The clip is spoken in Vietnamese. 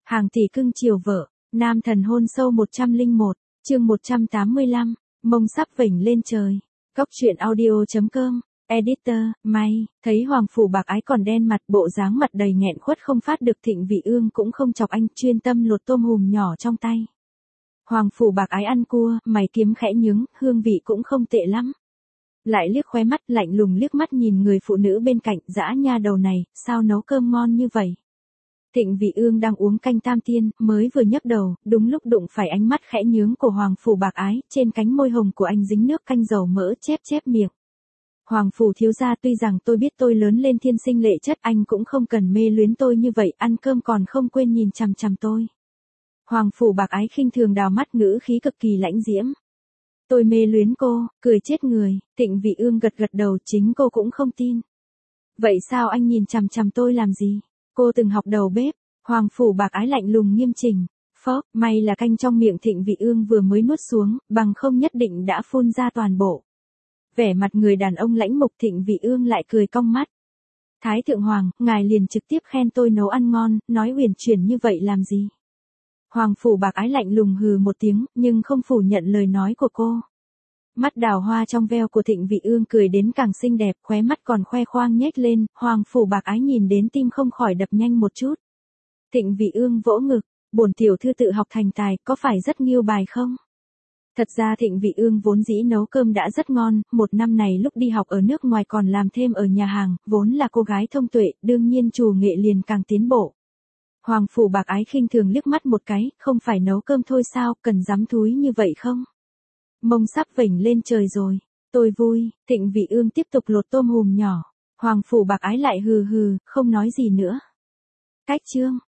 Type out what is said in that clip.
Hàng tỷ cưng chiều vợ, nam thần hôn sâu 101, chương 185, mông sắp vểnh lên trời. Góc truyện audio.com, editor, May, thấy Hoàng Phủ Bạc Ái còn đen mặt, bộ dáng mặt đầy nghẹn khuất không phát được. Thịnh Vị Ương cũng không chọc anh, chuyên tâm lột tôm hùm nhỏ trong tay. Hoàng Phủ Bạc Ái ăn cua, mày kiếm khẽ nhướng, hương vị cũng không tệ lắm. Lại liếc khóe mắt lạnh lùng liếc mắt nhìn người phụ nữ bên cạnh, dã nha đầu này, sao nấu cơm ngon như vậy. Thịnh Vị Ương đang uống canh tam tiên, mới vừa nhấc đầu, đúng lúc đụng phải ánh mắt khẽ nhướng của Hoàng Phủ Bạc Ái, trên cánh môi hồng của anh dính nước canh dầu mỡ, chép chép miệng. Hoàng Phủ thiếu gia, tuy rằng tôi biết tôi lớn lên thiên sinh lệ chất, anh cũng không cần mê luyến tôi như vậy, ăn cơm còn không quên nhìn chằm chằm tôi. Hoàng Phủ Bạc Ái khinh thường đào mắt, ngữ khí cực kỳ lãnh diễm. Tôi mê luyến cô, cười chết người. Thịnh Vị Ương gật gật đầu, chính cô cũng không tin. Vậy sao anh nhìn chằm chằm tôi làm gì? Cô từng học đầu bếp. Hoàng Phủ Bạc Ái lạnh lùng nghiêm chỉnh. Phốc, may là canh trong miệng Thịnh Vị Ương vừa mới nuốt xuống, bằng không nhất định đã phun ra toàn bộ. Vẻ mặt người đàn ông lãnh mục, Thịnh Vị Ương lại cười cong mắt. Thái thượng hoàng, ngài liền trực tiếp khen tôi nấu ăn ngon, nói uyển chuyển như vậy làm gì? Hoàng Phủ Bạc Ái lạnh lùng hừ một tiếng, nhưng không phủ nhận lời nói của cô. Mắt đào hoa trong veo của Thịnh Vị Ương cười đến càng xinh đẹp, khóe mắt còn khoe khoang nhếch lên, Hoàng Phủ Bạc Ái nhìn đến tim không khỏi đập nhanh một chút. Thịnh Vị Ương vỗ ngực, bổn tiểu thư tự học thành tài, có phải rất nghiêu bài không? Thật ra Thịnh Vị Ương vốn dĩ nấu cơm đã rất ngon, một năm này lúc đi học ở nước ngoài còn làm thêm ở nhà hàng, vốn là cô gái thông tuệ, đương nhiên chủ nghệ liền càng tiến bộ. Hoàng Phủ Bạc Ái khinh thường liếc mắt một cái, không phải nấu cơm thôi sao, cần dám thúi như vậy không? Mông sắp vểnh lên trời rồi, tôi vui. Thịnh Vị Ương tiếp tục lột tôm hùm nhỏ. Hoàng Phủ Bạc Ái lại hừ hừ, không nói gì nữa. Cách chương.